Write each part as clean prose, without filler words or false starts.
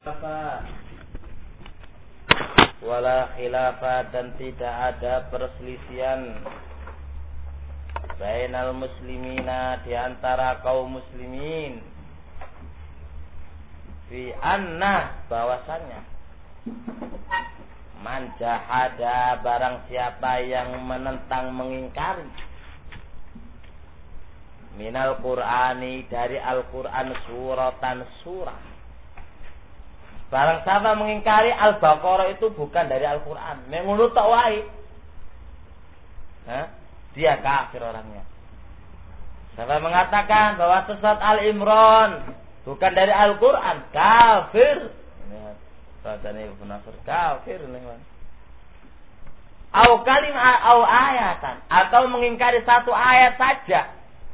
wala khilafah dan tidak ada perselisihan bainal muslimina di antara kaum muslimin fi anna bahwasanya man jahada barang siapa yang menentang mengingkari minal qur'ani dari Al-Qur'an suratan surah. Barang siapa mengingkari Al-Baqarah itu bukan dari Al-Qur'an, mengunut tok wae. Dia kafir orangnya. Siapa mengatakan bahwa surat Al-Imran bukan dari Al-Qur'an, kafir. Sadane Ibnu Nasr kafir nih. Au kalimah au ayatan atau mengingkari satu ayat saja.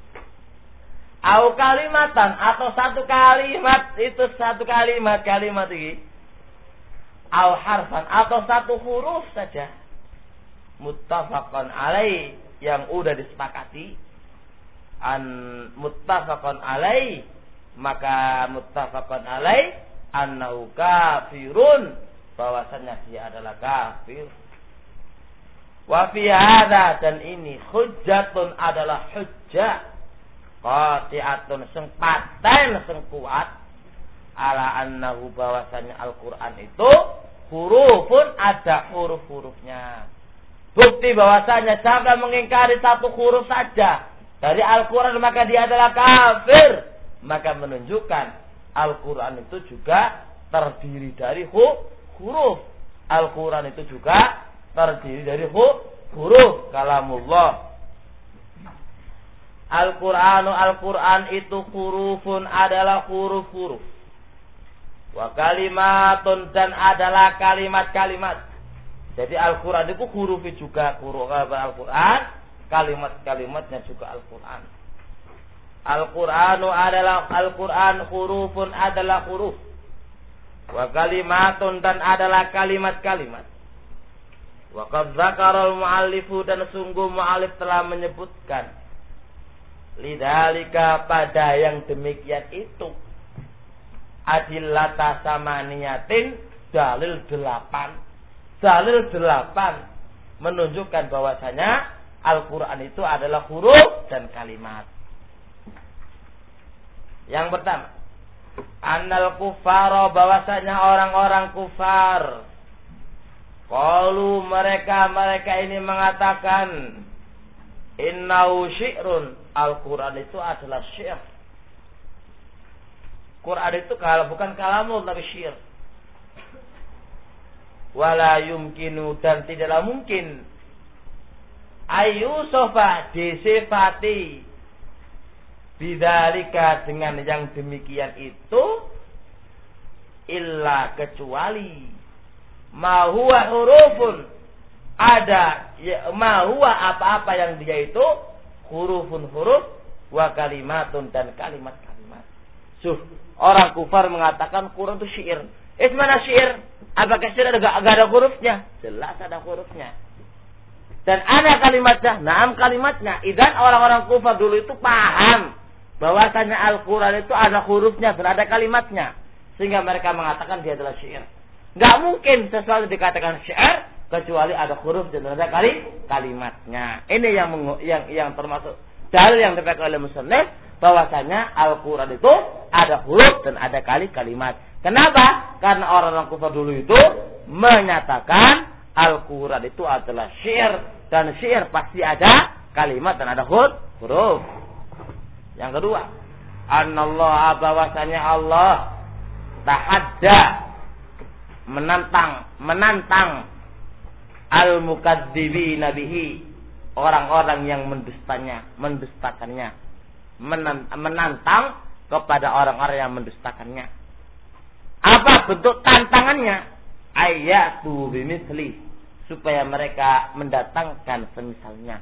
Au kalimatan atau satu kalimat itu satu kalimat ini. Au harfan atau satu huruf saja. Muttafaqan alaih yang udah disepakati. Muttafaqan alaih maka muttafaqan alaih annahu kafirun bahwasanya dia adalah kafir. Wa fi hadza dan ini hujjatun adalah hujjah qati'atun sing paten sing kuat ala annahu bahwasanya Al-Qur'an itu hurufun ada huruf-hurufnya. Bukti bahwasanya siapa mengingkari satu huruf saja dari Al-Qur'an maka dia adalah kafir. Maka menunjukkan Al-Qur'an itu juga terdiri dari huruf. Al-Qur'an itu juga terdiri dari huruf kalamullah. Al-Qur'an itu hurufun adalah huruf-huruf. Wa kalimatun dan adalah kalimat-kalimat. Jadi Al-Qur'an itu hurufnya juga huruf Al-Qur'an, kalimat-kalimatnya juga Al-Qur'an. Al-Qur'an hurufun adalah huruf. Wa kalimatun dan adalah kalimat-kalimat. Wa qad dzakara al-muallifu dan sungguh muallif telah menyebutkan lidalika pada yang demikian itu adillata samaniyatin dalil 8 menunjukkan bahwasanya Al-Qur'an itu adalah huruf dan kalimat. Yang pertama, annal kufara bahwasanya orang-orang kufar qalu mereka ini mengatakan innahu syi'run Al-Qur'an itu adalah syair. Quran itu kalau bukan kalamul tapi syair. Wala yumkinu dan tidaklah mungkin ayyusofa disifati bidzalika dengan yang demikian itu illa kecuali ma huwa hurufun ada ya, ma huwa apa-apa yang dia itu hurufun huruf wa kalimatun dan kalimat-kalimat. Orang kufar mengatakan Quran itu syair. Mana syair? Apakah syair ada ada hurufnya? Jelas ada hurufnya. Dan ada kalimatnya. Naam kalimatnya. Idan orang-orang kufar dulu itu paham bahwasanya Al-Quran itu ada hurufnya dan ada kalimatnya. Sehingga mereka mengatakan dia adalah syair. Enggak mungkin sesuatu dikatakan syair kecuali ada huruf dan ada kalimatnya. Ini yang termasuk dalil yang dipakai oleh musannif bahwasanya Al-Qur'an itu ada huruf dan ada kalimat. Kenapa? Karena orang-orang kufar dulu itu menyatakan Al-Qur'an itu adalah syair dan syair pasti ada kalimat dan ada huruf. Yang kedua, annallahu bahwasanya Allah tahadda menantang al-mukadzibina bihi orang-orang yang mendustakannya menantang kepada orang-orang yang mendustakannya. Apa bentuk tantangannya? Ayatu bimisli supaya mereka mendatangkan semisalnya.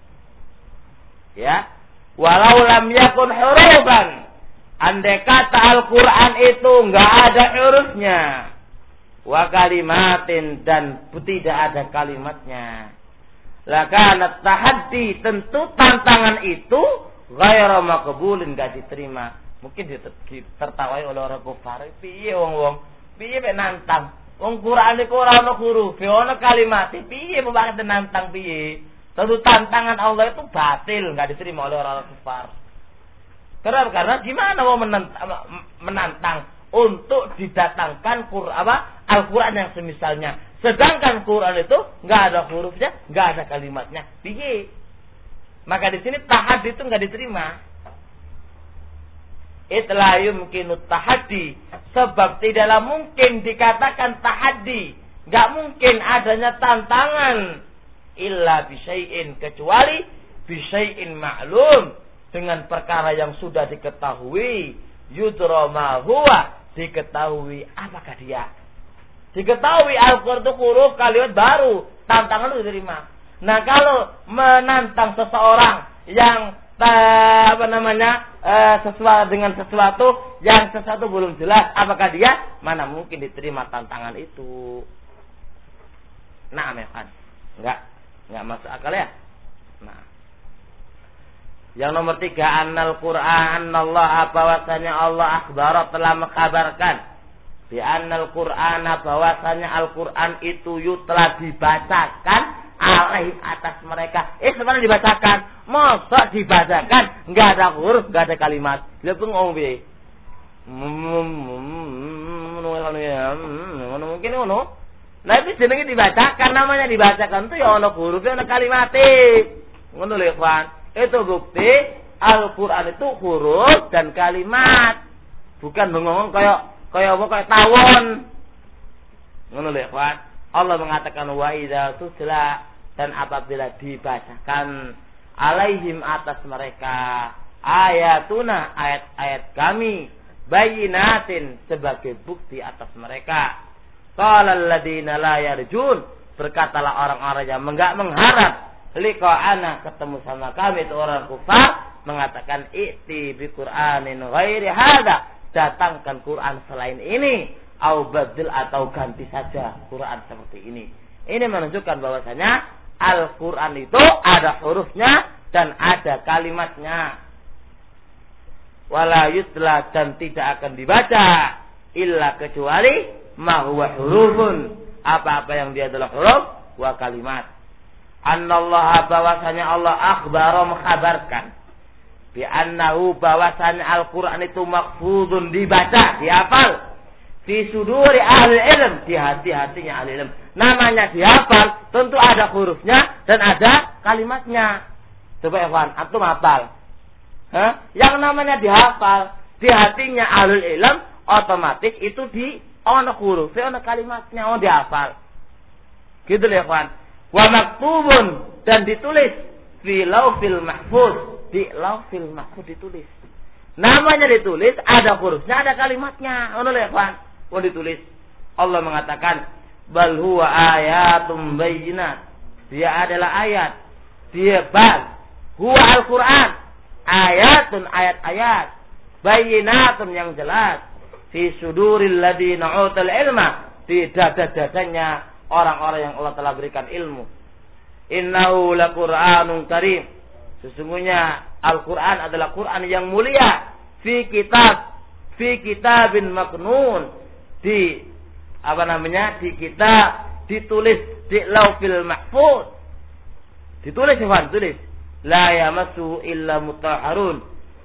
Ya, walau lam yakun hurufan andai kata Al-Qur'an itu enggak ada hurufnya wa kalimatin dan tidak ada kalimatnya. Lakanat tahaddi tentu tantangan itu ghairu maqbulin enggak diterima. Mungkin ditertawai oleh orang kafir. Piye wong-wong Piye mek nantang? Wong Quran iku ora ana huruf, ana kalimat. Piye pembakat nantang piye? Tentu tantangan Allah itu batil, enggak diterima oleh orang-orang kafir. Kenapa? Karena gimana mau menantang untuk didatangkan Al-Quran yang semisalnya. Sedangkan Quran itu enggak ada hurufnya, enggak ada kalimatnya. Piye? Maka di sini tahaddi itu enggak diterima. Itla yumkinu tahaddi, sebab tidaklah mungkin dikatakan tahaddi, enggak mungkin adanya tantangan illa bisyai'in, kecuali bisyai'in ma'lum, dengan perkara yang sudah diketahui, yudra ma huwa, diketahui apakah dia. Diketahui Al-Qur'an itu huruf kalimat baru, tantangan itu diterima. Nah, kalau menantang seseorang yang sesuatu dengan sesuatu yang sesuatu belum jelas apakah dia, mana mungkin diterima tantangan itu. Nah, kan enggak masuk akal ya. Nah, yang nomor 3, annal Qur'an, Allah bahwasanya Allah akhbara, telah mengkabarkan bi annal Qur'an, bahwasanya Al-Qur'an itu telah dibacakan alaih, atas mereka. Sebenarnya dibacakan, masa dibacakan enggak ada huruf, enggak ada kalimat. Lha ngomong piye? Mungkin ngono. Nah, itu jenenge dibacakan, namanya dibacakan itu ya ana huruf, ya ana kalimat. Ngono lho, Ikhwan. Itu bukti Al-Qur'an itu huruf dan kalimat. Bukan bengong kayak tawon. Ngono lho, Ikhwan. Allah mengatakan wa idza tutla, dan apabila dibacakan alaihim, atas mereka, ayatuna, ayat-ayat kami, bayyinatin, sebagai bukti atas mereka. Qala alladziina la yarjun, berkatalah orang-orang yang enggak mengharap liqa'ana, ketemu sama kami, itu orang kufar, mengatakan i'ti bi Qur'anin ghairi hadza, datangkan Quran selain ini, au badil, atau ganti saja Quran seperti ini. Ini menunjukkan bahwasanya Al-Quran itu ada hurufnya dan ada kalimatnya. Wala yutla, dan tidak akan dibaca illa, kecuali ma huwa hurufun, apa-apa yang dia adalah huruf, wa kalimat. Annallaha, bahwasanya Allah akhbara, mengkhabarkan, bi annahu, bahwasanya Al-Quran itu mahfudun, dibaca, dihafal, fi suduri ahli ilm, di hati-hatinya ahli ilm. Namanya dihafal, tentu ada hurufnya dan ada kalimatnya. Coba Evan, antum hafal. Yang namanya dihafal di hatinya ahli ilm, otomatis itu di ana hurufnya, ana kalimatnya, dihafal. Gitu loh, Evan. Wa maktubun, dan ditulis fi laufil mahfuz, di laufil mahfuz ditulis. Namanya ditulis, ada hurufnya, ada kalimatnya. Ngono lho, Evan. Ditulis. Allah mengatakan bal huwa ayatum bayyinat, dia adalah ayat, dia huwa Al-Quran, ayatun, ayat-ayat, bayyinatun, yang jelas, fi suduril ladzina utul ilma, di dada-dadanya orang-orang yang Allah telah berikan ilmu. Innahu laqur'anun karim, sesungguhnya Al-Quran adalah Quran yang mulia, fi kitabin maknun, di kitab, ditulis di laufil mahfuz, ditulis la yamassu illa mutahharun,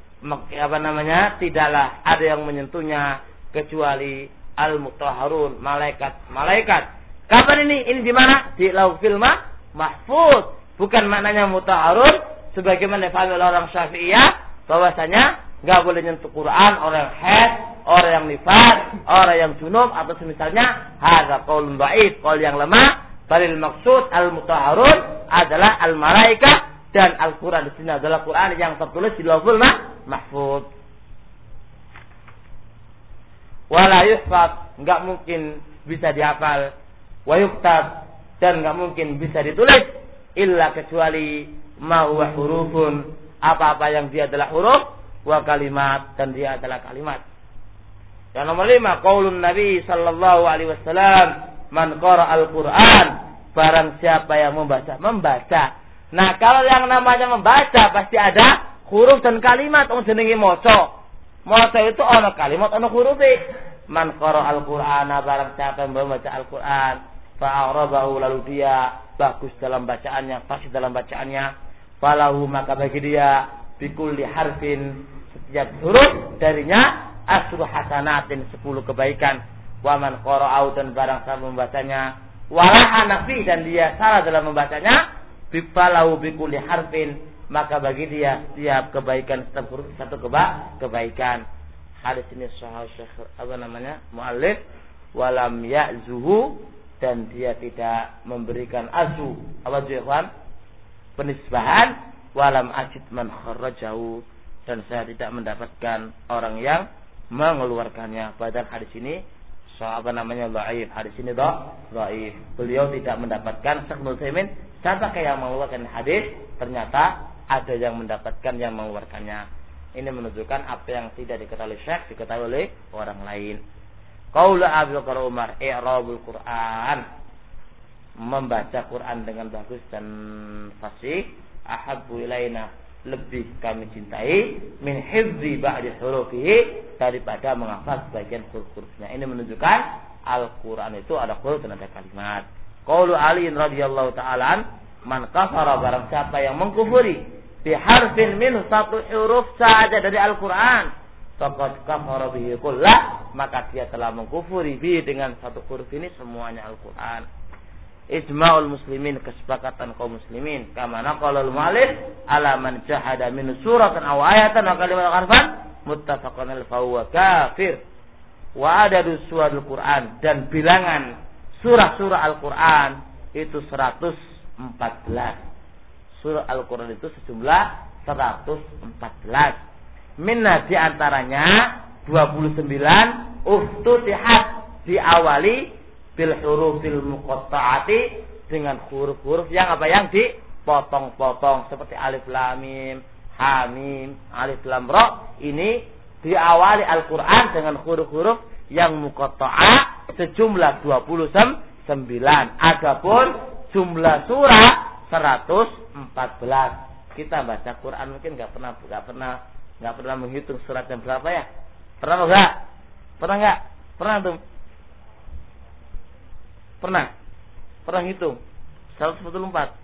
tidaklah ada yang menyentuhnya kecuali al-mutahharun, malaikat. Kapan ini di mana? Di laufil mahfuz. Bukan maknanya mutahharun sebagaimana dipahami oleh orang Syafi'iyah, bahwasanya enggak boleh nyentuh Quran orang yang haid, orang yang nifas, orang yang junub, atau semisalnya. Hadza qaulun dhaif, qaul yang lemah. Balil maksud al-mutahharun adalah al-malaikah, dan Al-Quran di sini adalah Quran yang tertulis di Lauhul Mahfuz. Wala yuhfaz, enggak mungkin bisa dihafal. Wa yuktab, dan enggak mungkin bisa ditulis illa, kecuali ma huwa hurufun, apa-apa yang dia adalah huruf, wa kalimat, dan dia adalah kalimat. Yang nomor 5, qaulun Nabi sallallahu alaihi wasallam, man qara al-Quran, barang siapa yang membaca. Nah, kalau yang namanya membaca pasti ada huruf dan kalimat. Jenenge maca. Maca itu ana kalimat, ana huruf. Man qara'al Qur'ana, barang siapa yang membaca Al-Qur'an, fa'arabahu, lalu dia bagus dalam bacaannya, fasih dalam bacaannya, falahu, maka bagi dia bikulli harfin, setiap huruf darinya asru hasanatin, 10 kebaikan. Wa man qara'au, dan barang siapa membacanya, walahana fi, dan dia salah dalam membacanya, bifalahu bikulli harfin, maka bagi dia setiap kebaikan, setiap huruf satu kebaikan. Hadis ini sahih Syekh muallif, walam ya'zuhu, dan dia tidak memberikan azu, apa itu ikhwan? Penisbahan, walam ajid man kharrajahu, dan saya tidak mendapatkan orang yang mengeluarkannya. Padahal hadis ini dhaif. Hadis ini dhaif. Beliau tidak mendapatkan, Syekh Nusaimin, siapa yang mengeluarkan hadis, ternyata ada yang mendapatkan yang mengeluarkannya. Ini menunjukkan apa yang tidak diketahui Syekh diketahui oleh orang lain. Qaul Abu Bakar Umar, i'rabul Quran, membaca Quran dengan bagus dan fasih, ahabbu ilaina, lebih kami cintai, min hifzi ba'di hurufihi, daripada menghafal sebagian huruf-hurufnya. Ini menunjukkan Al-Quran itu ada huruf dan ada kalimat. Qaul Ali radhiyallahu ta'ala, man kafara, barang siapa yang mengkufuri biharfin min, satu huruf saja dari Al-Quran, faqad kafara bihi kullah, maka dia telah mengkufuri bihi, dengan satu huruf ini semuanya Al-Quran. Ijma'ul muslimin, kesepakatan kaum muslimin, kama naqala al-mu'allif ala man jahada min suratan aw ayatan wa kalimatan harfan muttafaqun al fahuwa kafir. Wa adadu suwarul Quran, dan bilangan surah-surah Al-Quran itu 114. Surah Al-Quran itu sejumlah 114. Minna, di antaranya 29 uftutihat, diawali bil hurufil muqatta'ati, dengan huruf-huruf yang apa, yang dipotong-potong, seperti alif lam mim, ha mim, alif lam ra. Ini diawali Al-Quran dengan huruf-huruf yang muqatta'ah sejumlah 29. Adapun jumlah surah 114. Kita baca Quran mungkin nggak pernah menghitung suratnya berapa ya? Pernah enggak? Pernah tuh? Pernah hitung? 114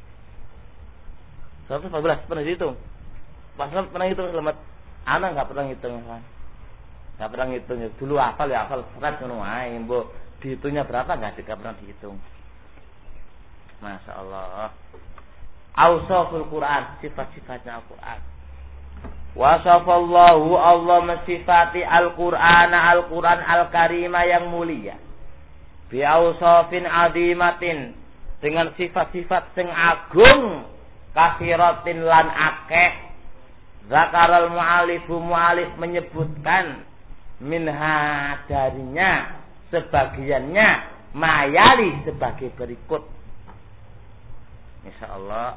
pernah dihitung? Pernah hitung selamat? Anak nggak pernah hitung kan? Nggak pernah hitung. Dulu hafal surat ngono ae, mbok dihitungnya berapa nggak pernah dihitung. Masya Allah. Awsaful Quran, sifat-sifatnya Al-Quran. Wasafallahu, Allah mensifati Al-Quran Al-Karimah yang mulia, bi awsafin azimatin, dengan sifat-sifat sing agung, kasiratin lan akeh. Zakaral mu'alif menyebutkan minha, darinya, sebagiannya, mayali, sebagai berikut. Insyaallah.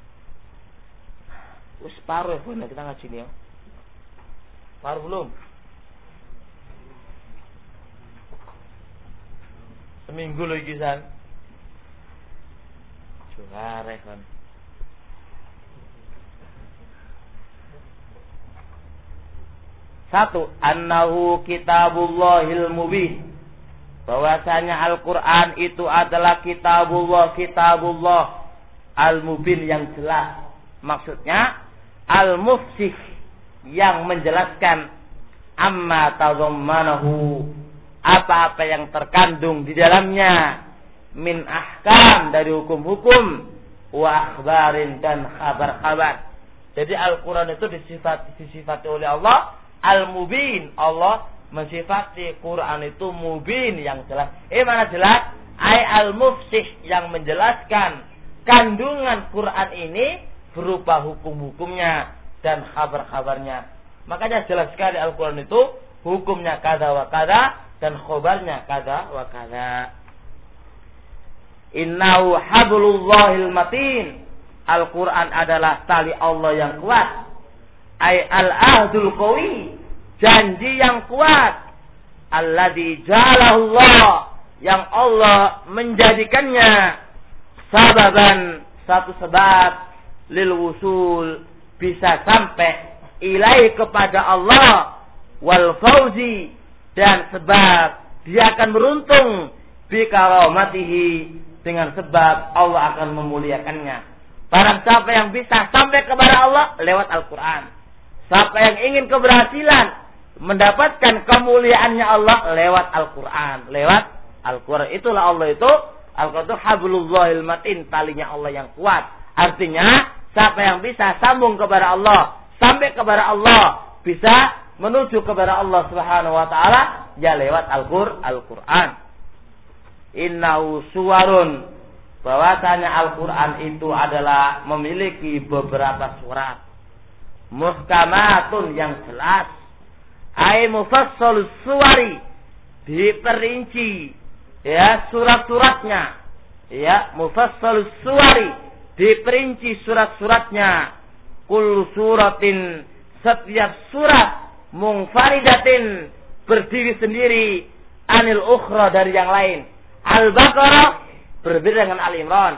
Wis paruh ya, kita ngaji nih ya. Paruh belum? Seminggu lagi san. Curare kan. Satu, annahu kitabullahil mubin, bahwasanya Al-Quran itu adalah kitabullah al-mubin, yang jelas. Maksudnya al-mufsih, yang menjelaskan amma tadhammanahu, apa-apa yang terkandung di dalamnya, min ahkam, dari hukum-hukum, wa akhbarin, dan kabar-kabar. Jadi Al-Quran itu disifati oleh Allah al-mubin. Allah mensifati Quran itu mubin, yang jelas. Mana jelas? Al-mufsih, yang menjelaskan kandungan Quran ini berupa hukum-hukumnya dan kabar-kabarnya. Makanya jelas sekali Al-Quran itu hukumnya kada wa kada dan khabarnya kada wa kada. Innahu hablullahil matin, Al-Quran adalah tali Allah yang kuat. Al-ahdul qawi, janji yang kuat. Alladzi ja'alahu Allah, yang Allah menjadikannya sababan, satu sebab, lil wusul, bisa sampai ilai kepada Allah, wal fauzi, dan sebab dia akan beruntung bi karamatihi, dengan sebab Allah akan memuliakannya. Barang siapa yang bisa sampai kepada Allah lewat Al-Quran, siapa yang ingin keberhasilan mendapatkan kemuliaannya Allah lewat Al-Quran, lewat Al-Quran. Itulah Allah itu, Al-Quran itu hablullahil matin, talinya Allah yang kuat. Artinya siapa yang bisa sambung kepada Allah, sampai kepada Allah, bisa menuju kepada Allah Subhanahu wa taala ya lewat Al-Quran. Innahu suwarun, bahwasanya Al-Quran itu adalah memiliki beberapa surat muhkamatun yang jelas, ay mufassalus suwari, diperinci ya surat-suratnya, ya mufassalus suwari, diperinci surat-suratnya, kullu suratin, setiap surat, munfaridatin, berdiri sendiri, anil ukhra, dari yang lain. Al-Baqarah berbeda dengan Al-Imran,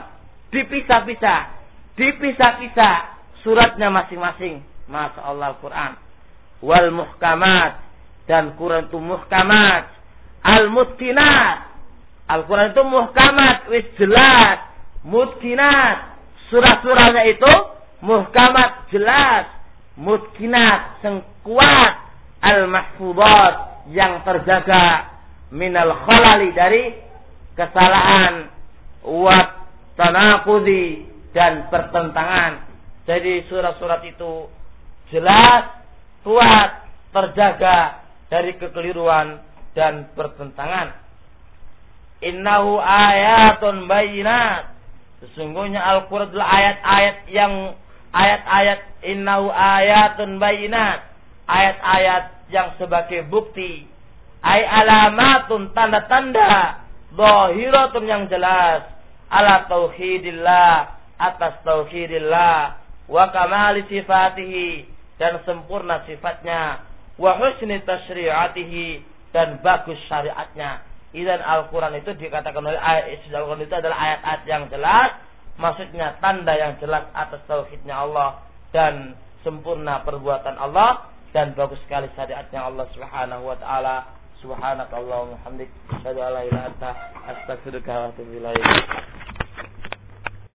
dipisah-pisah suratnya masing-masing. Masya Allah Al-Quran. Wal muhkamat, dan Quran itu muhkamat. Al-mutkinat, Al-Quran itu muhkamat, wis jelas. Mutkinat, surah-surahnya itu muhkamat, jelas. Mutkinat, yang kuat. Al-mahfudat, yang terjaga. Minal khalali, dari kesalahan. Wat tanaqudi, dan pertentangan. Jadi surat-surat itu jelas, kuat, terjaga dari kekeliruan dan pertentangan. Innahu ayatun bayyinat, sesungguhnya Al-Quran adalah ayat-ayat innahu ayatun bayyinat, ayat-ayat yang sebagai bukti, ay alamatun, tanda-tanda, zahiratun, yang jelas, ala tauhidillah, atas tauhidillah, wa kamali sifatihi, dan sempurna sifatnya, wa husni tasyri'atihi, dan bagus syariatnya. Dan Al-Quran itu dikatakan oleh Al-Quran itu adalah ayat-ayat yang jelas, maksudnya tanda yang jelas atas tauhidnya Allah dan sempurna perbuatan Allah dan bagus sekali syariatnya Allah Subhanahu wa taala. Subhanakallahumma hamdik, asyhadu an la ilaha illa anta, astaghfiruka wa atubu ilaik.